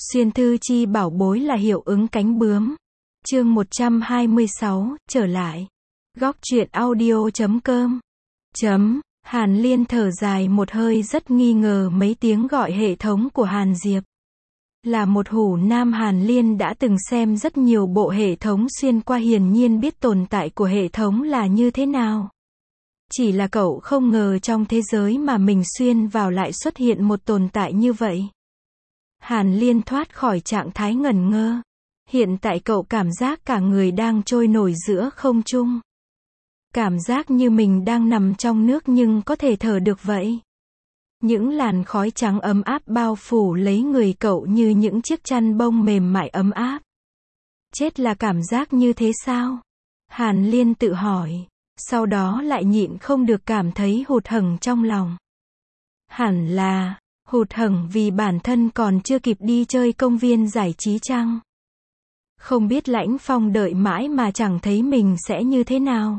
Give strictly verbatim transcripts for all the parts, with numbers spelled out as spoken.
Xuyên thư chi bảo bối là hiệu ứng cánh bướm. Chương một trăm hai mươi sáu, trở lại. Góc truyện audio chấm com. Chấm, Hàn Liên thở dài một hơi rất nghi ngờ mấy tiếng gọi hệ thống của Hàn Diệp. Là một hủ nam, Hàn Liên đã từng xem rất nhiều bộ hệ thống xuyên qua, hiển nhiên biết tồn tại của hệ thống là như thế nào. Chỉ là cậu không ngờ trong thế giới mà mình xuyên vào lại xuất hiện một tồn tại như vậy. Hàn Liên thoát khỏi trạng thái ngẩn ngơ. Hiện tại cậu cảm giác cả người đang trôi nổi giữa không trung. Cảm giác như mình đang nằm trong nước nhưng có thể thở được vậy. Những làn khói trắng ấm áp bao phủ lấy người cậu như những chiếc chăn bông mềm mại ấm áp. Chết là cảm giác như thế sao? Hàn Liên tự hỏi. Sau đó lại nhịn không được cảm thấy hụt hẫng trong lòng. Hẳn là hụt hẫng vì bản thân còn chưa kịp đi chơi công viên giải trí chăng? Không biết Lãnh Phong đợi mãi mà chẳng thấy mình sẽ như thế nào.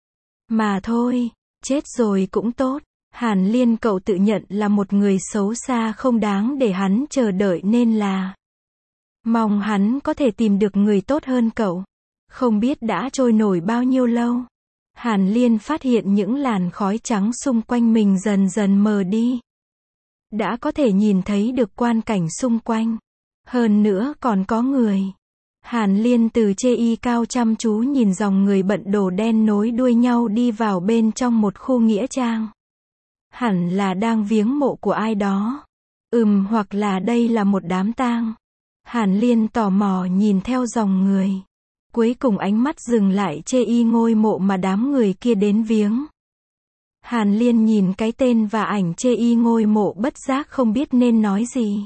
Mà thôi, chết rồi cũng tốt. Hàn Liên cậu tự nhận là một người xấu xa không đáng để hắn chờ đợi nên là mong hắn có thể tìm được người tốt hơn cậu. Không biết đã trôi nổi bao nhiêu lâu. Hàn Liên phát hiện những làn khói trắng xung quanh mình dần dần mờ đi. Đã có thể nhìn thấy được quang cảnh xung quanh. Hơn nữa còn có người. Hàn Liên từ chê y cao chăm chú nhìn dòng người bận đồ đen nối đuôi nhau đi vào bên trong một khu nghĩa trang. Hẳn là đang viếng mộ của ai đó. Ừm, hoặc là đây là một đám tang. Hàn Liên tò mò nhìn theo dòng người. Cuối cùng ánh mắt dừng lại chê y ngôi mộ mà đám người kia đến viếng. Hàn Liên nhìn cái tên và ảnh chê y ngôi mộ bất giác không biết nên nói gì.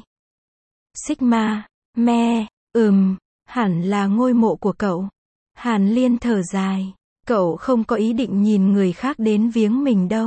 Sigma, me, ừm, hẳn là ngôi mộ của cậu. Hàn Liên thở dài. Cậu không có ý định nhìn người khác đến viếng mình đâu.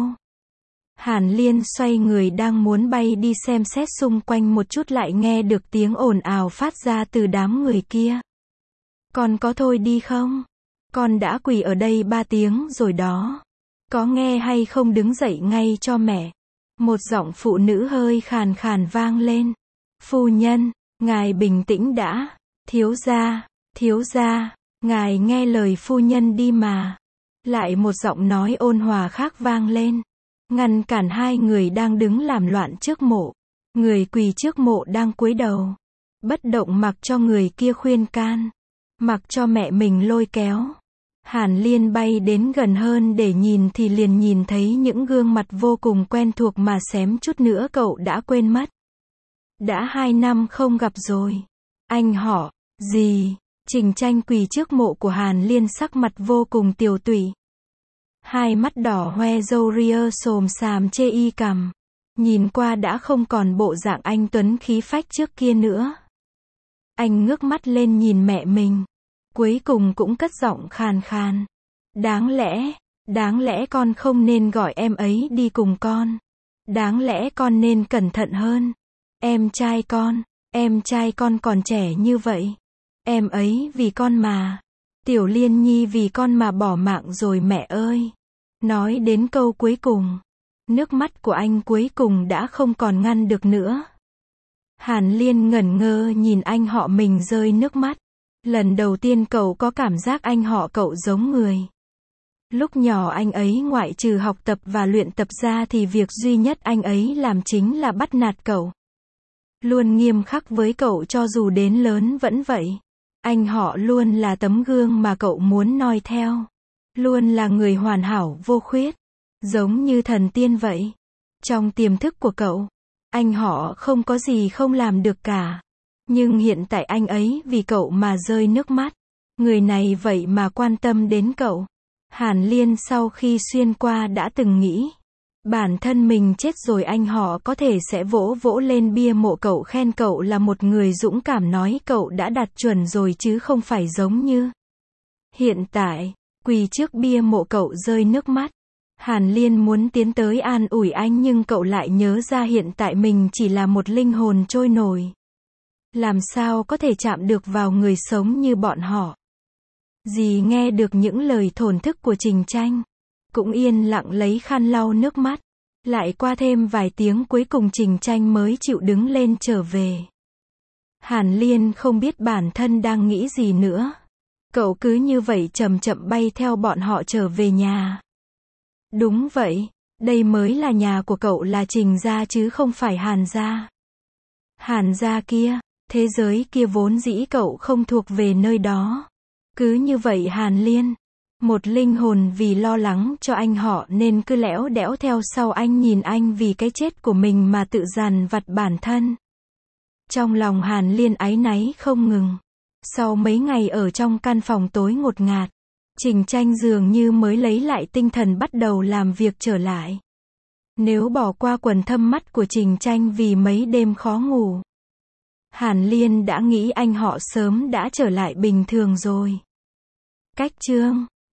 Hàn Liên xoay người đang muốn bay đi xem xét xung quanh một chút lại nghe được tiếng ồn ào phát ra từ đám người kia. Con có thôi đi không? Con đã quỳ ở đây ba tiếng rồi đó. Có nghe hay không, đứng dậy ngay cho mẹ. Một giọng phụ nữ hơi khàn khàn vang lên. Phu nhân, ngài bình tĩnh đã. Thiếu gia, thiếu gia, ngài nghe lời phu nhân đi mà. Lại một giọng nói ôn hòa khác vang lên. Ngăn cản hai người đang đứng làm loạn trước mộ. Người quỳ trước mộ đang cúi đầu. Bất động mặc cho người kia khuyên can. Mặc cho mẹ mình lôi kéo. Hàn Liên bay đến gần hơn để nhìn thì liền nhìn thấy những gương mặt vô cùng quen thuộc mà xém chút nữa cậu đã quên mất. Đã hai năm không gặp rồi. Anh họ, gì? Trình Tranh quỳ trước mộ của Hàn Liên, sắc mặt vô cùng tiều tụy. Hai mắt đỏ hoe, râu ria xồm xàm, chê y cằm. Nhìn qua đã không còn bộ dạng anh tuấn khí phách trước kia nữa. Anh ngước mắt lên nhìn mẹ mình. Cuối cùng cũng cất giọng khàn khàn. Đáng lẽ, đáng lẽ con không nên gọi em ấy đi cùng con. Đáng lẽ con nên cẩn thận hơn. Em trai con, em trai con còn trẻ như vậy. Em ấy vì con mà. Tiểu Liên Nhi vì con mà bỏ mạng rồi mẹ ơi. Nói đến câu cuối cùng, nước mắt của anh cuối cùng đã không còn ngăn được nữa. Hàn Liên ngẩn ngơ nhìn anh họ mình rơi nước mắt. Lần đầu tiên cậu có cảm giác anh họ cậu giống người. Lúc nhỏ anh ấy ngoại trừ học tập và luyện tập ra thì việc duy nhất anh ấy làm chính là bắt nạt cậu. Luôn nghiêm khắc với cậu cho dù đến lớn vẫn vậy. Anh họ luôn là tấm gương mà cậu muốn noi theo. Luôn là người hoàn hảo vô khuyết. Giống như thần tiên vậy. Trong tiềm thức của cậu, anh họ không có gì không làm được cả. Nhưng hiện tại anh ấy vì cậu mà rơi nước mắt. Người này vậy mà quan tâm đến cậu. Hàn Liên sau khi xuyên qua đã từng nghĩ. Bản thân mình chết rồi anh họ có thể sẽ vỗ vỗ lên bia mộ cậu khen cậu là một người dũng cảm, nói cậu đã đạt chuẩn rồi chứ không phải giống như. Hiện tại, quỳ trước bia mộ cậu rơi nước mắt. Hàn Liên muốn tiến tới an ủi anh nhưng cậu lại nhớ ra hiện tại mình chỉ là một linh hồn trôi nổi. Làm sao có thể chạm được vào người sống như bọn họ. Dì nghe được những lời thổn thức của Trình Tranh. Cũng yên lặng lấy khăn lau nước mắt. Lại qua thêm vài tiếng cuối cùng Trình Tranh mới chịu đứng lên trở về. Hàn Liên không biết bản thân đang nghĩ gì nữa. Cậu cứ như vậy chậm chậm bay theo bọn họ trở về nhà. Đúng vậy, đây mới là nhà của cậu, là Trình gia chứ không phải Hàn gia. Hàn gia kia, thế giới kia vốn dĩ cậu không thuộc về nơi đó. Cứ như vậy Hàn Liên, một linh hồn vì lo lắng cho anh họ nên cứ lẽo đẽo theo sau anh, nhìn anh vì cái chết của mình mà tự dằn vặt bản thân. Trong lòng Hàn Liên áy náy không ngừng. Sau mấy ngày ở trong căn phòng tối ngột ngạt, Trình Tranh dường như mới lấy lại tinh thần bắt đầu làm việc trở lại. Nếu bỏ qua quầng thâm mắt của Trình Tranh vì mấy đêm khó ngủ, Hàn Liên đã nghĩ anh họ sớm đã trở lại bình thường rồi. Cách chương